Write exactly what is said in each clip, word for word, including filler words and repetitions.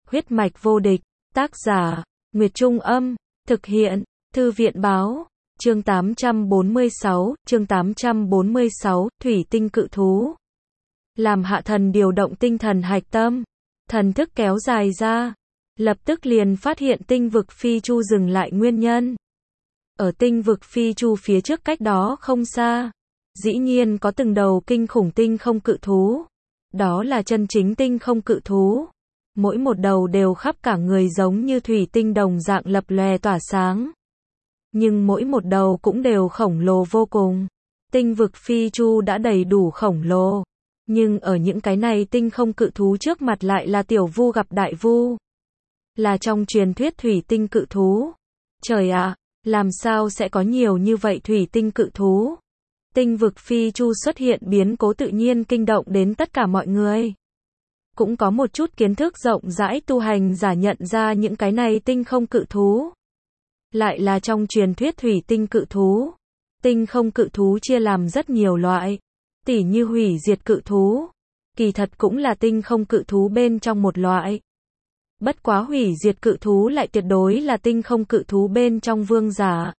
Huyết mạch vô địch, tác giả, Nguyệt Trung Âm, thực hiện, Thư viện Báo, chương tám trăm bốn mươi sáu, chương tám trăm bốn mươi sáu, Thủy tinh cự thú. Làm Hạ Thần điều động tinh thần hạch tâm, thần thức kéo dài ra, lập tức liền phát hiện tinh vực phi chu dừng lại nguyên nhân. Ở tinh vực phi chu phía trước cách đó không xa, dĩ nhiên có từng đầu kinh khủng tinh không cự thú. Đó là chân chính tinh không cự thú. Mỗi một đầu đều khắp cả người giống như thủy tinh đồng dạng lập lòe tỏa sáng. Nhưng mỗi một đầu cũng đều khổng lồ vô cùng. Tinh vực phi chu đã đầy đủ khổng lồ. Nhưng ở những cái này tinh không cự thú trước mặt lại là tiểu vu gặp đại vu. Là trong truyền thuyết thủy tinh cự thú. Trời ạ, làm sao sẽ có nhiều như vậy thủy tinh cự thú? Tinh vực phi chu xuất hiện biến cố tự nhiên kinh động đến tất cả mọi người. Cũng có một chút kiến thức rộng rãi tu hành giả nhận ra những cái này tinh không cự thú. Lại là trong truyền thuyết thủy tinh cự thú. Tinh không cự thú chia làm rất nhiều loại. Tỉ như hủy diệt cự thú. Kỳ thật cũng là tinh không cự thú bên trong một loại. Bất quá hủy diệt cự thú lại tuyệt đối là tinh không cự thú bên trong vương giả.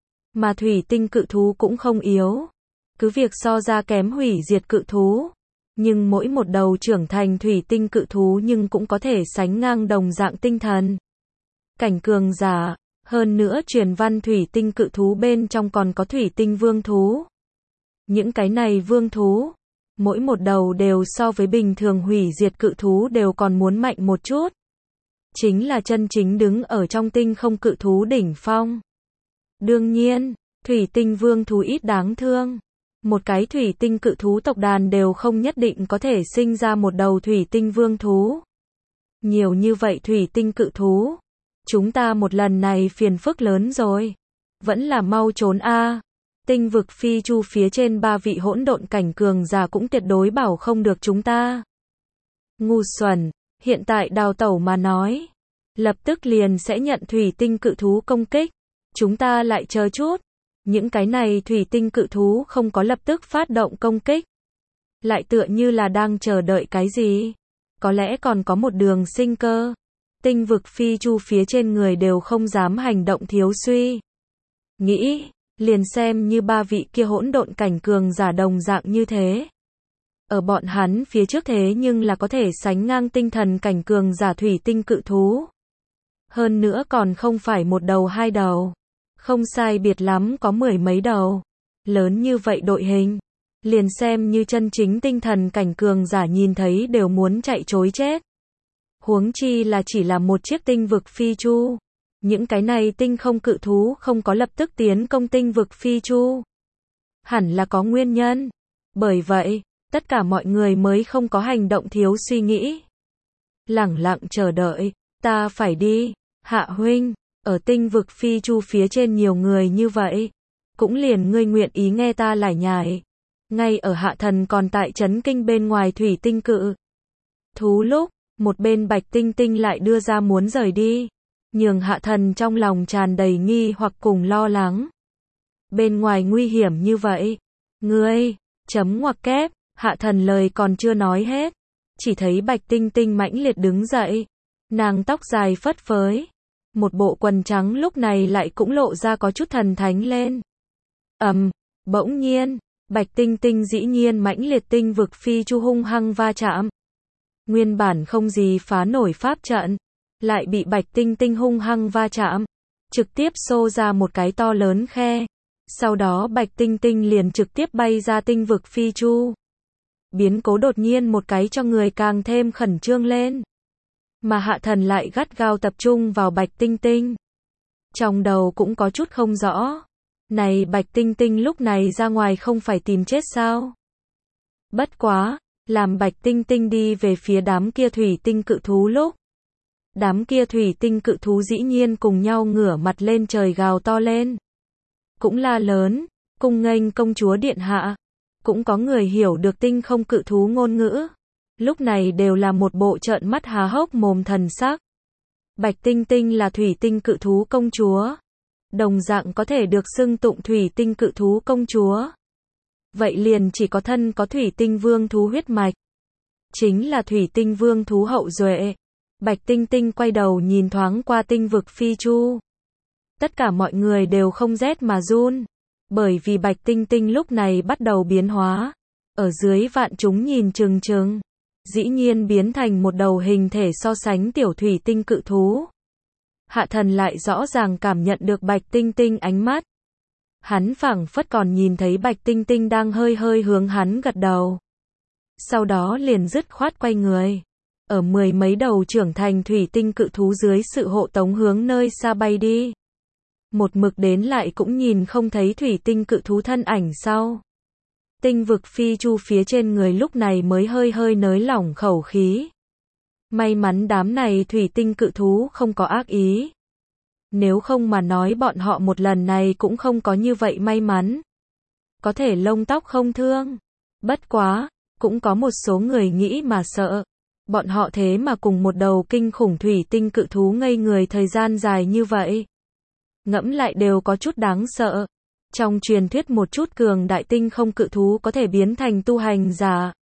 Mà thủy tinh cự thú cũng không yếu. Cứ việc so ra kém hủy diệt cự thú. Nhưng mỗi một đầu trưởng thành thủy tinh cự thú nhưng cũng có thể sánh ngang đồng dạng tinh thần. Cảnh cường giả. Hơn nữa truyền văn thủy tinh cự thú bên trong còn có thủy tinh vương thú. Những cái này vương thú. Mỗi một đầu đều so với bình thường hủy diệt cự thú đều còn muốn mạnh một chút. Chính là chân chính đứng ở trong tinh không cự thú đỉnh phong. Đương nhiên, thủy tinh vương thú ít đáng thương. Một cái thủy tinh cự thú tộc đàn đều không nhất định có thể sinh ra một đầu thủy tinh vương thú. Nhiều như vậy thủy tinh cự thú. Chúng ta một lần này phiền phức lớn rồi. Vẫn là mau trốn a. Tinh vực phi chu phía trên ba vị hỗn độn cảnh cường giả cũng tuyệt đối bảo không được chúng ta. Ngu xuẩn, hiện tại đào tẩu mà nói. Lập tức liền sẽ nhận thủy tinh cự thú công kích. Chúng ta lại chờ chút. Những cái này thủy tinh cự thú không có lập tức phát động công kích. Lại tựa như là đang chờ đợi cái gì. Có lẽ còn có một đường sinh cơ. Tinh vực phi chu phía trên người đều không dám hành động thiếu suy. Nghĩ, liền xem như ba vị kia hỗn độn cảnh cường giả đồng dạng như thế. Ở bọn hắn phía trước thế nhưng là có thể sánh ngang tinh thần cảnh cường giả thủy tinh cự thú. Hơn nữa còn không phải một đầu hai đầu. Không sai biệt lắm có mười mấy đầu. Lớn như vậy đội hình. Liền xem như chân chính tinh thần cảnh cường giả nhìn thấy đều muốn chạy trối chết. Huống chi là chỉ là một chiếc tinh vực phi chu. Những cái này tinh không cự thú không có lập tức tiến công tinh vực phi chu. Hẳn là có nguyên nhân. Bởi vậy, tất cả mọi người mới không có hành động thiếu suy nghĩ. Lẳng lặng chờ đợi, ta phải đi, Hạ huynh, ở tinh vực phi chu phía trên nhiều người như vậy. Cũng liền ngươi nguyện ý nghe ta lải nhải. Ngay ở Hạ Thần còn tại chấn kinh bên ngoài thủy tinh cự thú lúc, một bên Bạch Tinh Tinh lại đưa ra muốn rời đi. Nhường Hạ Thần trong lòng tràn đầy nghi hoặc cùng lo lắng. Bên ngoài nguy hiểm như vậy. Ngươi, chấm ngoặc kép, Hạ Thần lời còn chưa nói hết. Chỉ thấy Bạch Tinh Tinh mãnh liệt đứng dậy. Nàng tóc dài phất phới. Một bộ quần trắng lúc này lại cũng lộ ra có chút thần thánh lên. Ầm, um, bỗng nhiên, Bạch Tinh Tinh dĩ nhiên mãnh liệt tinh vực phi chu hung hăng va chạm. Nguyên bản không gì phá nổi pháp trận. Lại bị Bạch Tinh Tinh hung hăng va chạm. Trực tiếp xô ra một cái to lớn khe. Sau đó Bạch Tinh Tinh liền trực tiếp bay ra tinh vực phi chu. Biến cố đột nhiên một cái cho người càng thêm khẩn trương lên. Mà Hạ Thần lại gắt gao tập trung vào Bạch Tinh Tinh. Trong đầu cũng có chút không rõ. Này Bạch Tinh Tinh lúc này ra ngoài không phải tìm chết sao? Bất quá, làm Bạch Tinh Tinh đi về phía đám kia thủy tinh cự thú lúc. Đám kia thủy tinh cự thú dĩ nhiên cùng nhau ngửa mặt lên trời gào to lên. Cũng la lớn, cung nghênh công chúa điện hạ. Cũng có người hiểu được tinh không cự thú ngôn ngữ. Lúc này đều là một bộ trợn mắt há hốc mồm thần sắc. Bạch Tinh Tinh là thủy tinh cự thú công chúa. Đồng dạng có thể được xưng tụng thủy tinh cự thú công chúa. Vậy liền chỉ có thân có thủy tinh vương thú huyết mạch. Chính là thủy tinh vương thú hậu duệ. Bạch Tinh Tinh quay đầu nhìn thoáng qua tinh vực phi chu. Tất cả mọi người đều không rét mà run, bởi vì Bạch Tinh Tinh lúc này bắt đầu biến hóa. Ở dưới vạn chúng nhìn chừng chừng, dĩ nhiên biến thành một đầu hình thể so sánh tiểu thủy tinh cự thú. Hạ Thần lại rõ ràng cảm nhận được Bạch Tinh Tinh ánh mắt. Hắn phảng phất còn nhìn thấy Bạch Tinh Tinh đang hơi hơi hướng hắn gật đầu. Sau đó liền dứt khoát quay người. Ở mười mấy đầu trưởng thành thủy tinh cự thú dưới sự hộ tống hướng nơi xa bay đi. Một mực đến lại cũng nhìn không thấy thủy tinh cự thú thân ảnh sau. Tinh vực phi chu phía trên người lúc này mới hơi hơi nới lỏng khẩu khí. May mắn đám này thủy tinh cự thú không có ác ý. Nếu không mà nói bọn họ một lần này cũng không có như vậy may mắn. Có thể lông tóc không thương. Bất quá, cũng có một số người nghĩ mà sợ. Bọn họ thế mà cùng một đầu kinh khủng thủy tinh cự thú ngây người thời gian dài như vậy. Ngẫm lại đều có chút đáng sợ. Trong truyền thuyết một chút cường đại tinh không cự thú có thể biến thành tu hành giả.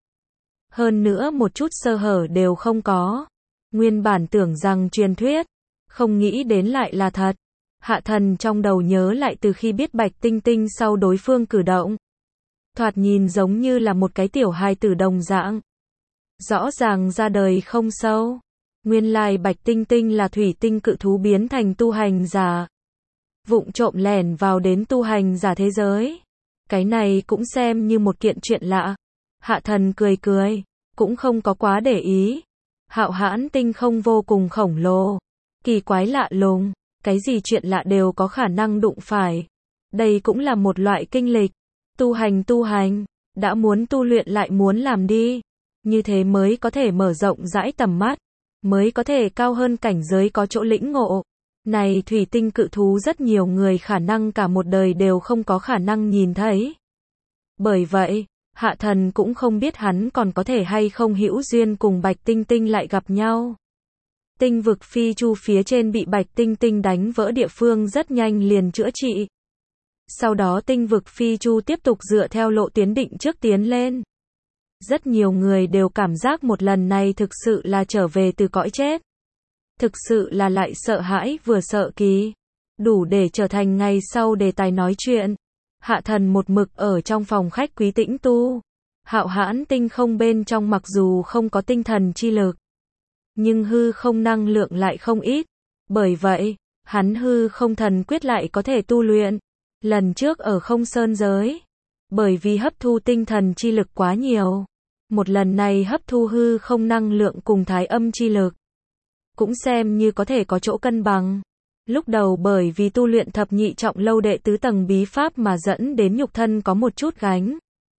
Hơn nữa một chút sơ hở đều không có. Nguyên bản tưởng rằng truyền thuyết, không nghĩ đến lại là thật. Hạ Thần trong đầu nhớ lại từ khi biết Bạch Tinh Tinh sau đối phương cử động. Thoạt nhìn giống như là một cái tiểu hài tử đồng dạng. Rõ ràng ra đời không sâu. Nguyên lai Bạch Tinh Tinh là thủy tinh cự thú biến thành tu hành giả. Vụng trộm lẻn vào đến tu hành giả thế giới. Cái này cũng xem như một kiện chuyện lạ. Hạ Thần cười cười, cũng không có quá để ý. Hạo hãn tinh không vô cùng khổng lồ. Kỳ quái lạ lùng, cái gì chuyện lạ đều có khả năng đụng phải. Đây cũng là một loại kinh lịch. Tu hành tu hành, đã muốn tu luyện lại muốn làm đi. Như thế mới có thể mở rộng rãi tầm mắt, mới có thể cao hơn cảnh giới có chỗ lĩnh ngộ. Này thủy tinh cự thú rất nhiều người khả năng cả một đời đều không có khả năng nhìn thấy. Bởi vậy, Hạ Thần cũng không biết hắn còn có thể hay không hữu duyên cùng Bạch Tinh Tinh lại gặp nhau. Tinh vực phi chu phía trên bị Bạch Tinh Tinh đánh vỡ địa phương rất nhanh liền chữa trị. Sau đó tinh vực phi chu tiếp tục dựa theo lộ tuyến định trước tiến lên. Rất nhiều người đều cảm giác một lần này thực sự là trở về từ cõi chết. Thực sự là lại sợ hãi vừa sợ kỳ. Đủ để trở thành ngày sau đề tài nói chuyện. Hạ Thần một mực ở trong phòng khách quý tĩnh tu. Hạo hãn tinh không bên trong mặc dù không có tinh thần chi lực, nhưng hư không năng lượng lại không ít. Bởi vậy, hắn hư không thần quyết lại có thể tu luyện. Lần trước ở không sơn giới, bởi vì hấp thu tinh thần chi lực quá nhiều. Một lần này hấp thu hư không năng lượng cùng thái âm chi lực. Cũng xem như có thể có chỗ cân bằng. Lúc đầu bởi vì tu luyện thập nhị trọng lâu đệ tứ tầng bí pháp mà dẫn đến nhục thân có một chút gánh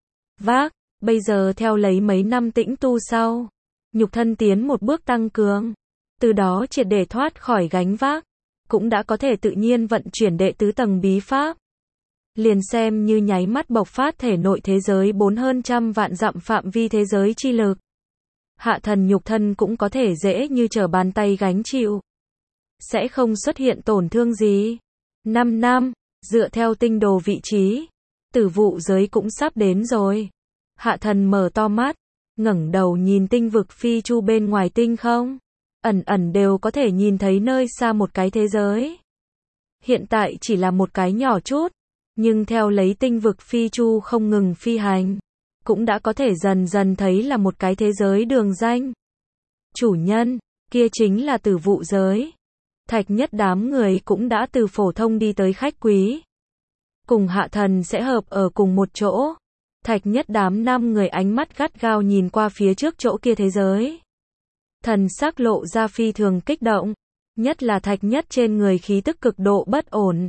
vác. Bây giờ theo lấy mấy năm tĩnh tu sau, nhục thân tiến một bước tăng cường. Từ đó triệt để thoát khỏi gánh vác. Cũng đã có thể tự nhiên vận chuyển đệ tứ tầng bí pháp. Liền xem như nháy mắt bộc phát thể nội thế giới bốn hơn trăm vạn dặm phạm vi thế giới chi lực. Hạ Thần nhục thân cũng có thể dễ như trở bàn tay gánh chịu. Sẽ không xuất hiện tổn thương gì. Năm năm, dựa theo tinh đồ vị trí, tử vụ giới cũng sắp đến rồi. Hạ Thần mở to mắt, ngẩng đầu nhìn tinh vực phi chu bên ngoài tinh không. Ẩn ẩn đều có thể nhìn thấy nơi xa một cái thế giới. Hiện tại chỉ là một cái nhỏ chút, nhưng theo lấy tinh vực phi chu không ngừng phi hành, cũng đã có thể dần dần thấy là một cái thế giới đường danh. Chủ nhân, kia chính là tử vụ giới. Thạch Nhất đám người cũng đã từ phổ thông đi tới khách quý. Cùng Hạ Thần sẽ hợp ở cùng một chỗ. Thạch Nhất đám năm người ánh mắt gắt gao nhìn qua phía trước chỗ kia thế giới. Thần sắc lộ ra phi thường kích động. Nhất là Thạch Nhất trên người khí tức cực độ bất ổn.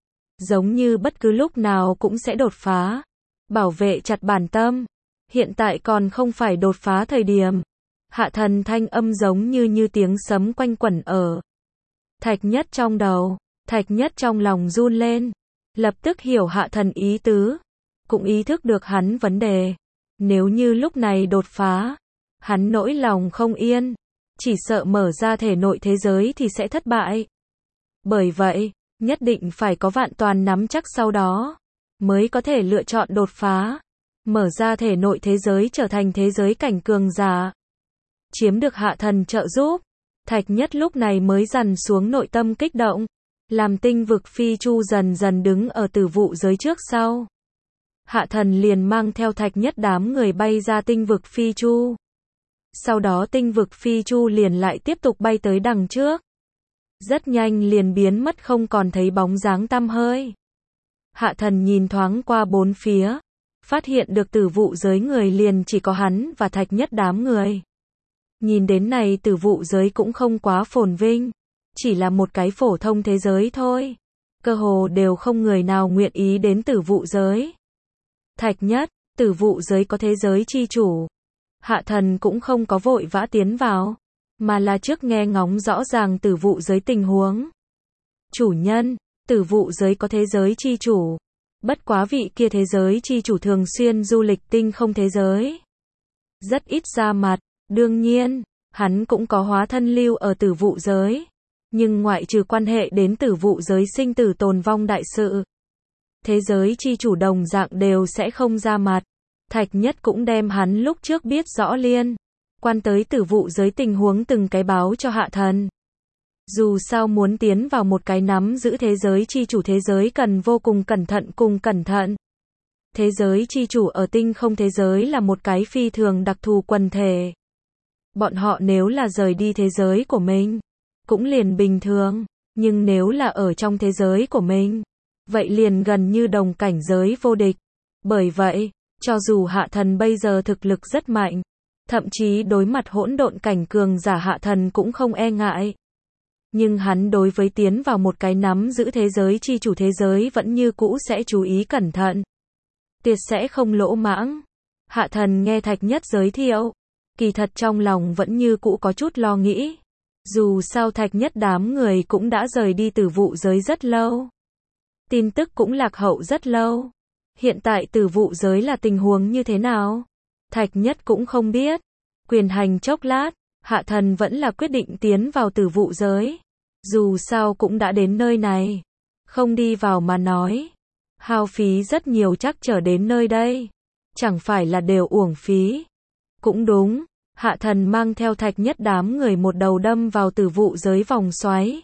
Giống như bất cứ lúc nào cũng sẽ đột phá. Bảo vệ chặt bản tâm. Hiện tại còn không phải đột phá thời điểm. Hạ Thần thanh âm giống như như tiếng sấm quanh quẩn ở Thạch Nhất trong đầu. Thạch Nhất trong lòng run lên. Lập tức hiểu Hạ Thần ý tứ. Cũng ý thức được hắn vấn đề. Nếu như lúc này đột phá, hắn nỗi lòng không yên. Chỉ sợ mở ra thể nội thế giới thì sẽ thất bại. Bởi vậy, nhất định phải có vạn toàn nắm chắc sau đó, mới có thể lựa chọn đột phá. Mở ra thể nội thế giới trở thành thế giới cảnh cường giả. Chiếm được Hạ Thần trợ giúp. Thạch Nhất lúc này mới dằn xuống nội tâm kích động, làm tinh vực phi chu dần dần đứng ở tử vụ giới trước sau. Hạ Thần liền mang theo Thạch Nhất đám người bay ra tinh vực phi chu. Sau đó tinh vực phi chu liền lại tiếp tục bay tới đằng trước. Rất nhanh liền biến mất không còn thấy bóng dáng tăm hơi. Hạ Thần nhìn thoáng qua bốn phía, phát hiện được tử vụ giới người liền chỉ có hắn và Thạch Nhất đám người. Nhìn đến này tử vụ giới cũng không quá phồn vinh, chỉ là một cái phổ thông thế giới thôi. Cơ hồ đều không người nào nguyện ý đến tử vụ giới. Thạch Nhất, tử vụ giới có thế giới chi chủ. Hạ Thần cũng không có vội vã tiến vào, mà là trước nghe ngóng rõ ràng tử vụ giới tình huống. Chủ nhân, tử vụ giới có thế giới chi chủ. Bất quá vị kia thế giới chi chủ thường xuyên du lịch tinh không thế giới. Rất ít ra mặt, đương nhiên, hắn cũng có hóa thân lưu ở tử vụ giới. Nhưng ngoại trừ quan hệ đến tử vụ giới sinh tử tồn vong đại sự, thế giới chi chủ đồng dạng đều sẽ không ra mặt. Thạch Nhất cũng đem hắn lúc trước biết rõ liên quan tới tử vụ giới tình huống từng cái báo cho Hạ Thần. Dù sao muốn tiến vào một cái nắm giữ thế giới chi chủ thế giới cần vô cùng cẩn thận cùng cẩn thận. Thế giới chi chủ ở tinh không thế giới là một cái phi thường đặc thù quần thể. Bọn họ nếu là rời đi thế giới của mình, cũng liền bình thường, nhưng nếu là ở trong thế giới của mình, vậy liền gần như đồng cảnh giới vô địch. Bởi vậy, cho dù Hạ Thần bây giờ thực lực rất mạnh, thậm chí đối mặt hỗn độn cảnh cường giả Hạ Thần cũng không e ngại. Nhưng hắn đối với tiến vào một cái nắm giữ thế giới chi chủ thế giới vẫn như cũ sẽ chú ý cẩn thận. Tuyệt sẽ không lỗ mãng. Hạ Thần nghe Thạch Nhất giới thiệu, kỳ thật trong lòng vẫn như cũ có chút lo nghĩ. Dù sao Thạch Nhất đám người cũng đã rời đi tử vụ giới rất lâu. Tin tức cũng lạc hậu rất lâu. Hiện tại tử vụ giới là tình huống như thế nào? Thạch Nhất cũng không biết. Quyền hành chốc lát, Hạ Thần vẫn là quyết định tiến vào tử vụ giới. Dù sao cũng đã đến nơi này. Không đi vào mà nói. Hao phí rất nhiều chắc trở đến nơi đây. Chẳng phải là đều uổng phí. Cũng đúng. Hạ Thần mang theo Thạch Nhất đám người một đầu đâm vào tử vụ giới vòng xoáy.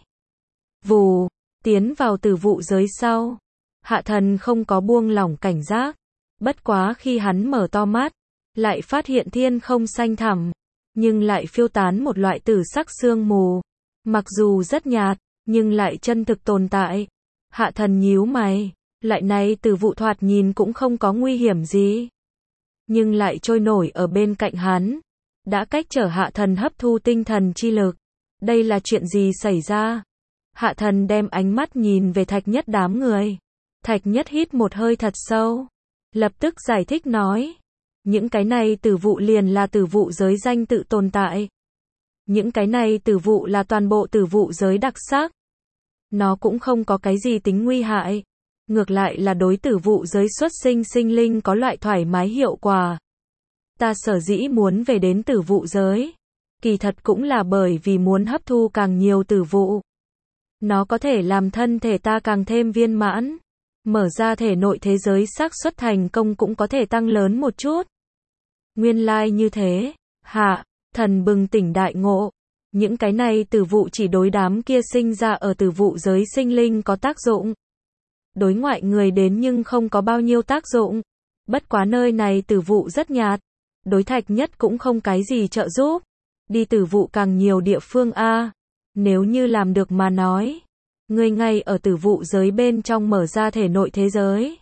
Vù, tiến vào tử vụ giới sau. Hạ Thần không có buông lỏng cảnh giác. Bất quá khi hắn mở to mắt, lại phát hiện thiên không xanh thẳm, nhưng lại phiêu tán một loại tử sắc sương mù. Mặc dù rất nhạt, nhưng lại chân thực tồn tại. Hạ Thần nhíu mày, loại này tử vụ thoạt nhìn cũng không có nguy hiểm gì. Nhưng lại trôi nổi ở bên cạnh hắn. Đã cách trở Hạ Thần hấp thu tinh thần chi lực. Đây là chuyện gì xảy ra? Hạ Thần đem ánh mắt nhìn về Thạch Nhất đám người. Thạch Nhất hít một hơi thật sâu. Lập tức giải thích nói. Những cái này tử vụ liền là tử vụ giới danh tự tồn tại. Những cái này tử vụ là toàn bộ tử vụ giới đặc sắc. Nó cũng không có cái gì tính nguy hại. Ngược lại là đối tử vụ giới xuất sinh sinh linh có loại thoải mái hiệu quả. Ta sở dĩ muốn về đến tử vụ giới. Kỳ thật cũng là bởi vì muốn hấp thu càng nhiều tử vụ. Nó có thể làm thân thể ta càng thêm viên mãn. Mở ra thể nội thế giới xác suất thành công cũng có thể tăng lớn một chút. Nguyên lai like như thế. Hạ Thần bừng tỉnh đại ngộ. Những cái này tử vụ chỉ đối đám kia sinh ra ở tử vụ giới sinh linh có tác dụng. Đối ngoại người đến nhưng không có bao nhiêu tác dụng. Bất quá nơi này tử vụ rất nhạt. Đối Thạch Nhất cũng không cái gì trợ giúp. Đi tử vụ càng nhiều địa phương a. Nếu như làm được mà nói. Ngươi ngay ở tử vụ giới bên trong mở ra thể nội thế giới.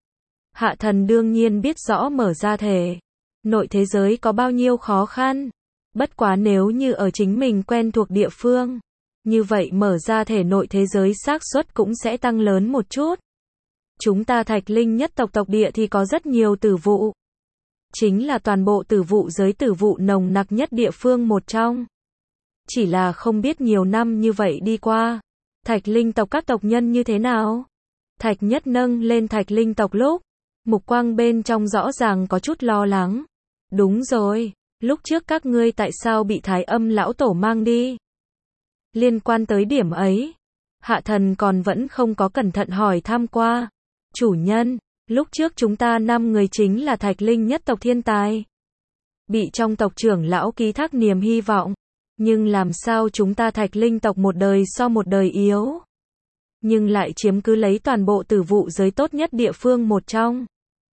Hạ Thần đương nhiên biết rõ mở ra thể nội thế giới có bao nhiêu khó khăn. Bất quá nếu như ở chính mình quen thuộc địa phương, như vậy mở ra thể nội thế giới xác suất cũng sẽ tăng lớn một chút. Chúng ta Thạch Linh nhất tộc tộc địa thì có rất nhiều tử vụ. Chính là toàn bộ tử vụ giới tử vụ nồng nặc nhất địa phương một trong. Chỉ là không biết nhiều năm như vậy đi qua, Thạch Linh tộc các tộc nhân như thế nào? Thạch Nhất nâng lên Thạch Linh tộc lúc, mục quang bên trong rõ ràng có chút lo lắng. Đúng rồi, lúc trước các ngươi tại sao bị Thái Âm lão tổ mang đi? Liên quan tới điểm ấy, Hạ Thần còn vẫn không có cẩn thận hỏi thăm qua. Chủ nhân, lúc trước chúng ta năm người chính là Thạch Linh nhất tộc thiên tài. Bị trong tộc trưởng lão ký thác niềm hy vọng. Nhưng làm sao chúng ta Thạch Linh tộc một đời so một đời yếu, nhưng lại chiếm cứ lấy toàn bộ tử vụ giới tốt nhất địa phương một trong.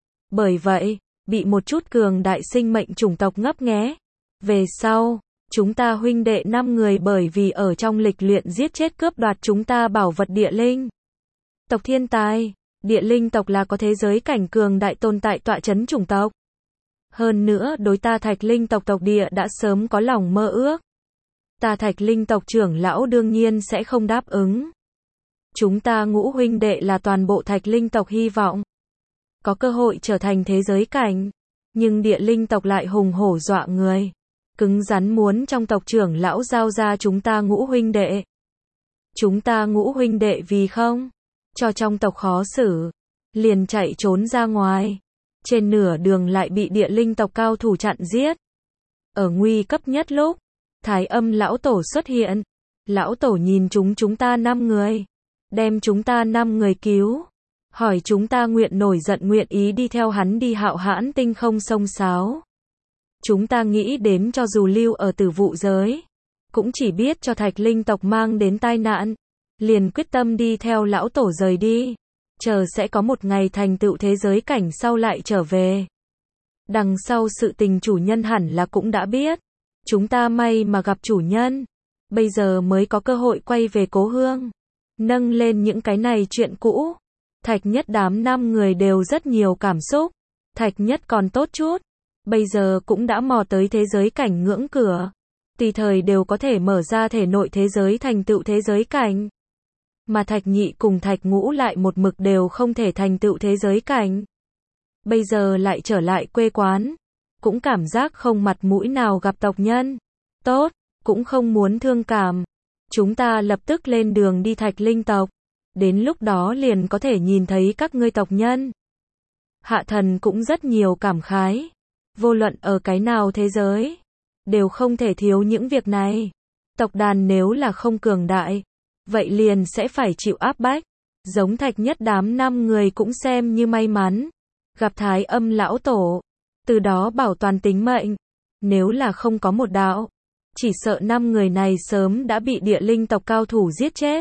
Bởi vậy, bị một chút cường đại sinh mệnh chủng tộc ngấp nghé. Về sau, chúng ta huynh đệ năm người bởi vì ở trong lịch luyện giết chết cướp đoạt chúng ta bảo vật địa linh tộc thiên tài. Địa linh tộc là có thế giới cảnh cường đại tồn tại tọa chấn chủng tộc. Hơn nữa đối ta Thạch Linh tộc tộc địa đã sớm có lòng mơ ước. Ta Thạch Linh tộc trưởng lão đương nhiên sẽ không đáp ứng. Chúng ta ngũ huynh đệ là toàn bộ Thạch Linh tộc hy vọng có cơ hội trở thành thế giới cảnh, nhưng địa linh tộc lại hùng hổ dọa người, cứng rắn muốn trong tộc trưởng lão giao ra chúng ta ngũ huynh đệ. Chúng ta ngũ huynh đệ vì không cho trong tộc khó xử, liền chạy trốn ra ngoài. Trên nửa đường lại bị địa linh tộc cao thủ chặn giết. Ở nguy cấp nhất lúc, Thái Âm lão tổ xuất hiện. Lão tổ nhìn chúng chúng ta năm người, đem chúng ta năm người cứu, hỏi chúng ta nguyện nổi giận nguyện ý đi theo hắn đi hạo hãn tinh không sông sáo. Chúng ta nghĩ đến cho dù lưu ở tử vụ giới, cũng chỉ biết cho Thạch Linh tộc mang đến tai nạn, liền quyết tâm đi theo lão tổ rời đi, chờ sẽ có một ngày thành tựu thế giới cảnh sau lại trở về. Đằng sau sự tình chủ nhân hẳn là cũng đã biết, chúng ta may mà gặp chủ nhân, bây giờ mới có cơ hội quay về cố hương, nâng lên những cái này chuyện cũ. Thạch Nhất đám năm người đều rất nhiều cảm xúc. Thạch Nhất còn tốt chút, bây giờ cũng đã mò tới thế giới cảnh ngưỡng cửa, tùy thời đều có thể mở ra thể nội thế giới thành tựu thế giới cảnh. Mà Thạch Nhị cùng Thạch Ngũ lại một mực đều không thể thành tựu thế giới cảnh. Bây giờ lại trở lại quê quán, cũng cảm giác không mặt mũi nào gặp tộc nhân. Tốt, cũng không muốn thương cảm. Chúng ta lập tức lên đường đi Thạch Linh tộc. Đến lúc đó liền có thể nhìn thấy các ngươi tộc nhân. Hạ Thần cũng rất nhiều cảm khái. Vô luận ở cái nào thế giới, đều không thể thiếu những việc này. Tộc đàn nếu là không cường đại, vậy liền sẽ phải chịu áp bách. Giống Thạch Nhất đám năm người cũng xem như may mắn, gặp Thái Âm lão tổ, từ đó bảo toàn tính mệnh. Nếu là không có một đạo, chỉ sợ năm người này sớm đã bị địa linh tộc cao thủ giết chết.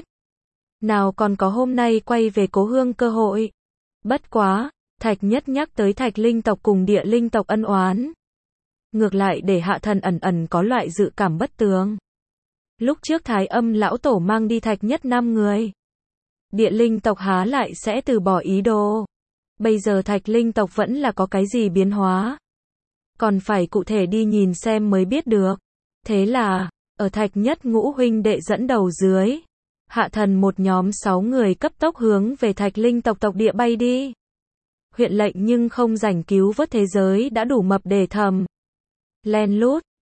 Nào còn có hôm nay quay về cố hương cơ hội. Bất quá, Thạch Nhất nhắc tới Thạch Linh tộc cùng địa linh tộc ân oán, ngược lại để Hạ Thần ẩn ẩn có loại dự cảm bất tường. Lúc trước Thái Âm lão tổ mang đi Thạch Nhất năm người, địa linh tộc há lại sẽ từ bỏ ý đồ. Bây giờ Thạch Linh tộc vẫn là có cái gì biến hóa, còn phải cụ thể đi nhìn xem mới biết được. Thế là, ở Thạch Nhất ngũ huynh đệ dẫn đầu dưới, Hạ Thần một nhóm sáu người cấp tốc hướng về Thạch Linh tộc tộc địa bay đi. Huyện lệnh nhưng không rảnh cứu vớt thế giới đã đủ mập để thầm. Len lút,